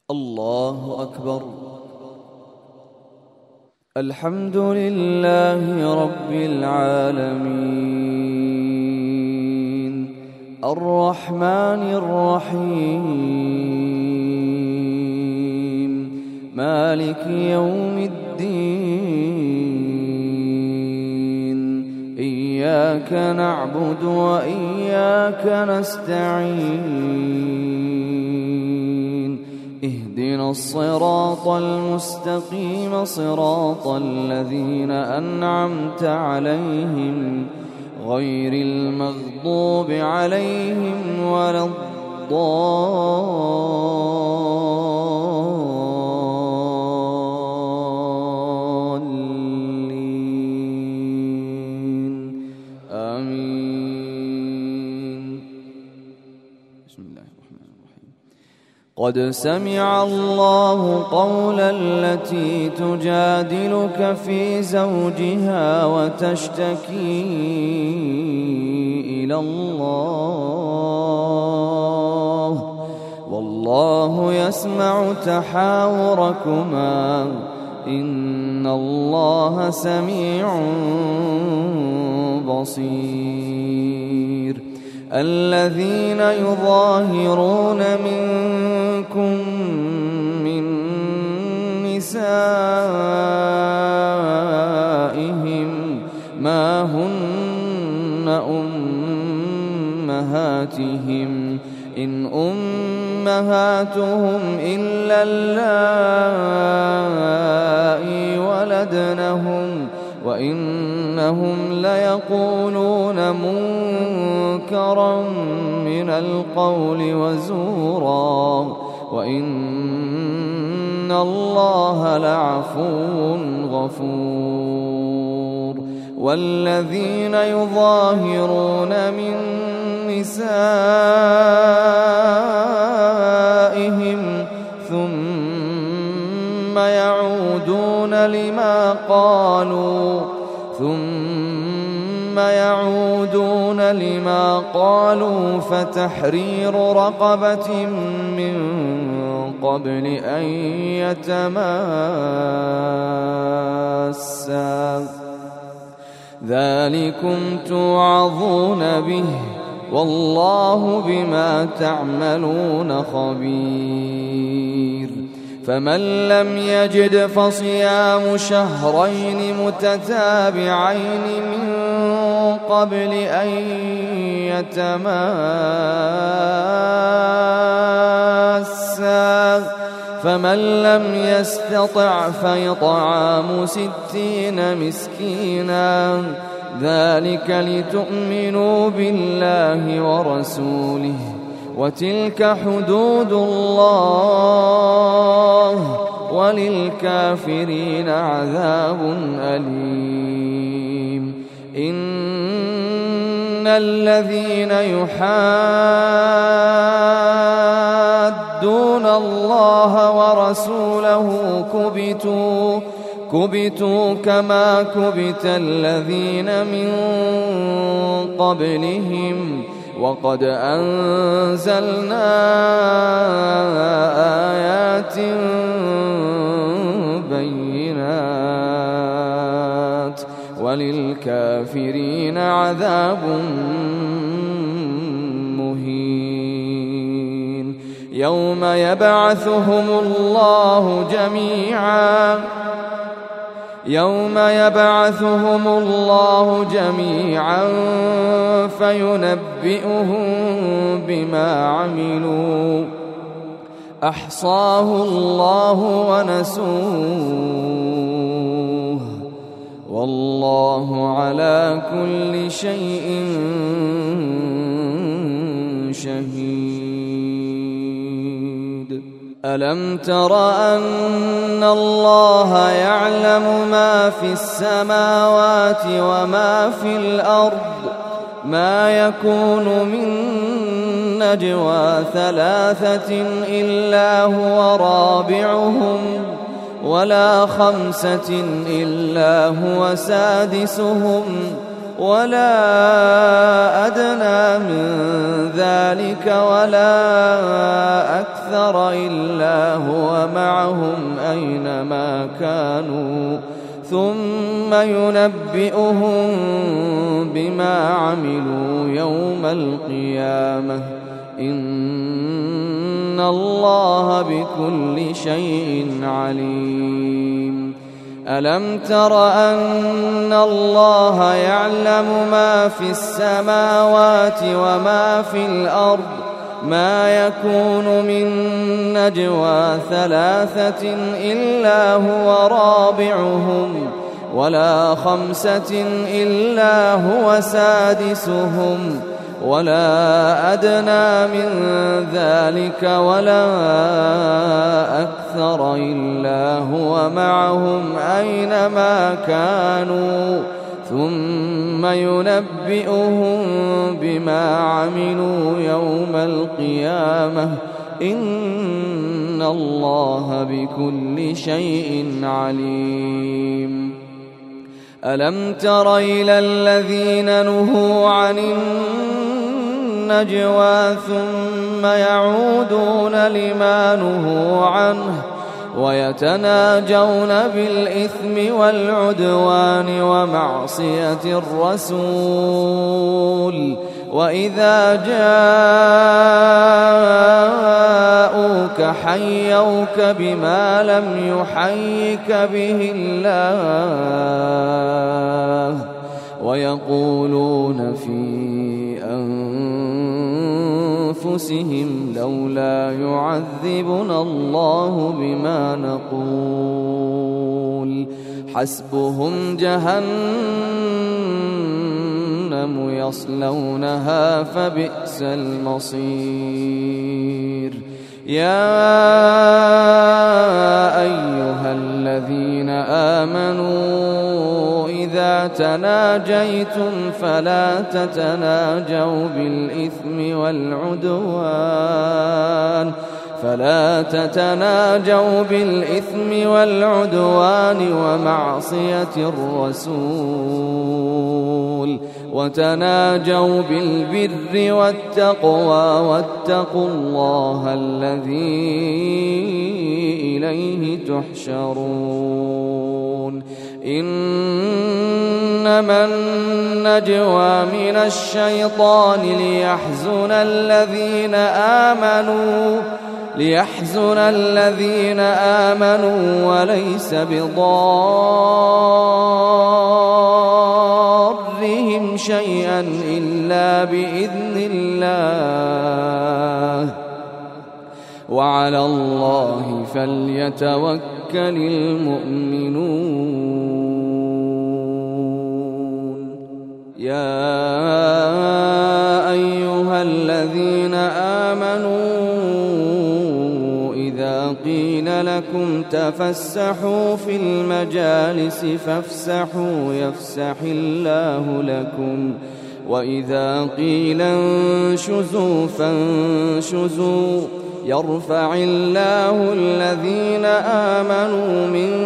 الله أكبر. الحمد لله رب العالمين الرحمن الرحيم مالك يوم الدين إياك نعبد وإياك نستعين اهدنا الصراط المستقيم صراط الذين أنعمت عليهم غير المغضوب عليهم ولا الضالين آمين. بسم الله الرحمن الرحيم. قد سمع الله قول التي تجادلك في زوجها وتشتكي إلى الله والله يسمع تحاوركما إن الله سميع بصير. الذين يظاهرون منكم من نسائهم ما هن أمهاتهم إن أمهاتهم إلا اللائي ولدنهم وإنهم ليقولون منكرا من القول وزورا وإن الله لعفو غفور. والذين يظاهرون من نسائهم ثم يعودون لما قالوا فتحرير رقبة من قبل أن يتماسا ذلكم توعظون به والله بما تعملون خبير. فمن لم يجد فصيام شهرين متتابعين من قبل أن يتماسا فمن لم يستطع فإطعام 60 مسكينا ذلك لتؤمنوا بالله ورسوله وتلك حدود الله وللكافرين عذاب أليم. إن الذين يحادون الله ورسوله كبتوا كما كبت الذين من قبلهم وقد أنزلنا آيات بينات وللكافرين عذاب مهين. يوم يبعثهم الله جميعا فينبئهم بما عملوا أحصاه الله ونسوه والله على كل شيء شهيد. ألم تر أن الله يعلم ما في السماوات وما في الأرض ما يكون من نجوى 3 إلا هو رابعهم ولا 5 إلا هو سادسهم ولا أدنى من ذلك ولا أكثر إلا هو معهم أينما كانوا ثم ينبئهم بما عملوا يوم القيامة إن الله بكل شيء عليم. ألم تر أن الله يعلم ما في السماوات وما في الأرض ما يكون من نجوى ثلاثة إلا هو رابعهم ولا خمسة إلا هو سادسهم ولا أدنى من ذلك ولا أكثر إلا هو معهم أينما كانوا ثم ينبئهم بما عملوا يوم القيامة إن الله بكل شيء عليم. ألم تر إلى الذين نهوا عن النجوى ثم يعودون لما نهوا عنه ويتناجون بالإثم والعدوان ومعصية الرسول وإذا جاءوك حيوك بما لم يحيك به الله ويقولون في أنفسهم لولا يعذبنا الله بما نقول حسبهم جهنم يصلونها فبئس المصير. يا أيها الذين آمنوا إذا تناجيتم فلا تتناجوا بالإثم والعدوان ومعصية الرسول وتناجوا بالبر والتقوى واتقوا الله الذي إليه تحشرون. إنما النجوى من الشيطان ليحزن الذين آمنوا وليس بضارهم شيئا إلا بإذن الله وعلى الله فليتوكل المؤمنون. يا أيها الذين آمنوا إذا قيل لكم تفسحوا في المجالس فافسحوا يفسح الله لكم وإذا قيل انشزوا فانشزوا يرفع الله الذين آمنوا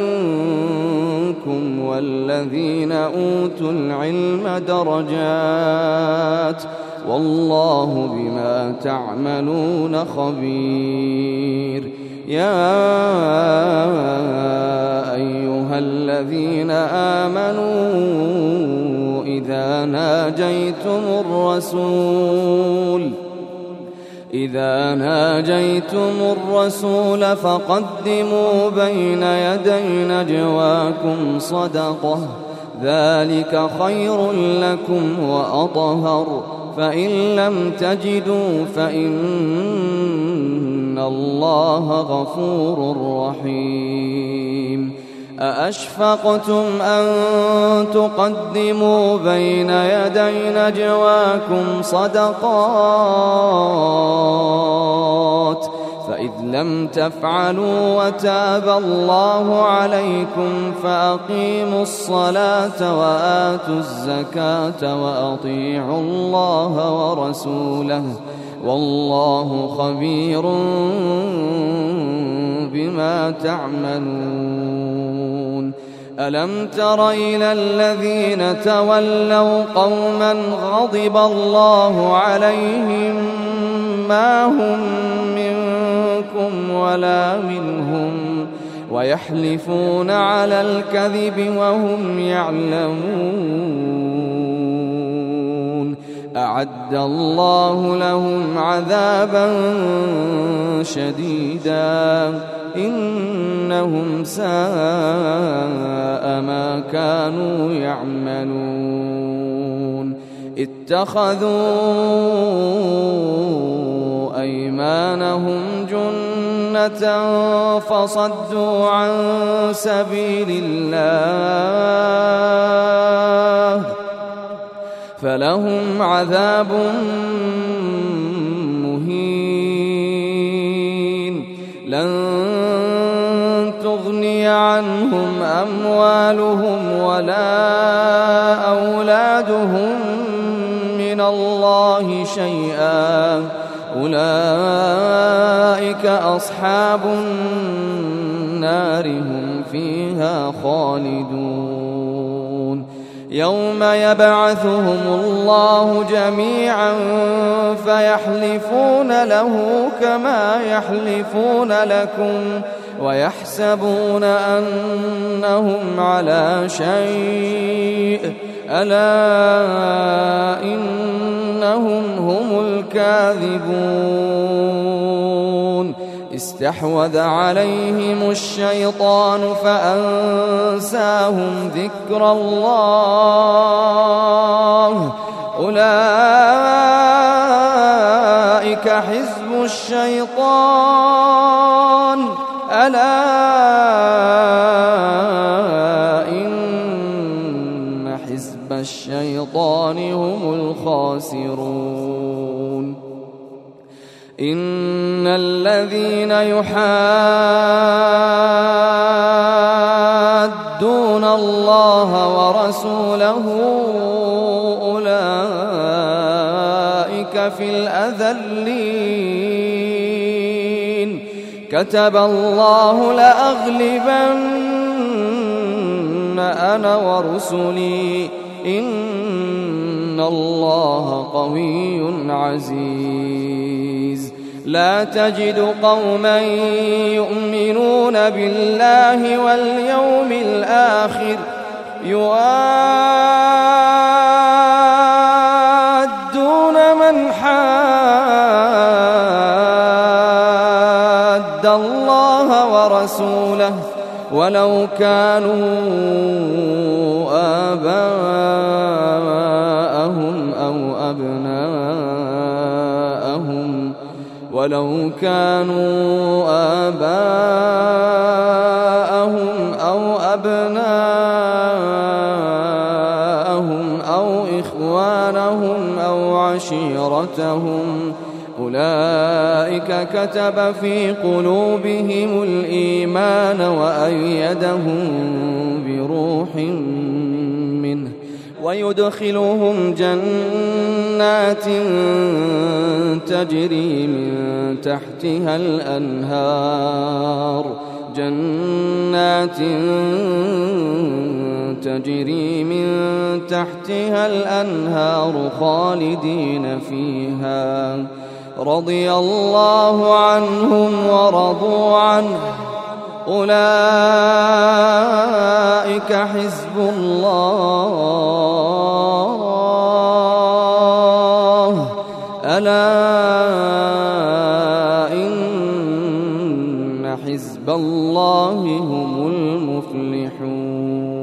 منكم والذين أوتوا العلم درجات والله بما تعملون خبير. يا أيها الذين آمنوا إذا ناجيتم الرسول فقدموا بين يدي نجواكم صدقة ذلك خير لكم وأطهر فإن لم تجدوا فإن الله غفور رحيم. أأشفقتم أن تقدموا بين يدي نجواكم صدقات فإذ لم تفعلوا وتاب الله عليكم فأقيموا الصلاة وآتوا الزكاة وأطيعوا الله ورسوله والله خبير بما تعملون. ألم تر إلى الذين تولوا قوما غضب الله عليهم ما هم منكم ولا منهم ويحلفون على الكذب وهم يعلمون أعد الله لهم عذابا شديدا إنهم ساء ما كانوا يعملون اتخذوا أيمانهم جنة فصدوا عن سبيل الله فلهم عذاب مهين لن تغني عنهم أموالهم ولا أولادهم من الله شيئا أولئك أصحاب النار هم فيها خالدون يوم يبعثهم الله جميعا فيحلفون له كما يحلفون لكم ويحسبون أنهم على شيء ألا إنهم هم الكاذبون استحوذ عليهم الشيطان فأنساهم ذكر الله أولئك حزب الشيطان ألا إن حزب الشيطان هم الخاسرون إن الذين يحادون الله ورسوله أولئك في الأذلين كتب الله لأغلبن أنا ورسلي إن الله قوي عزيز لا تجد قوما يؤمنون بالله واليوم الآخر يوادون من حاد الله ورسوله ولو كانوا آباءهم أو أبناءهم أو إخوانهم أو عشيرتهم أولئك كتب في قلوبهم الإيمان وأيدهم بروح منه ويدخلهم جنات تجري من تحتها الأنهار خالدين فيها رضي الله عنهم ورضوا عنه أولئك حزب الله ألا إن حزب الله هم المفلحون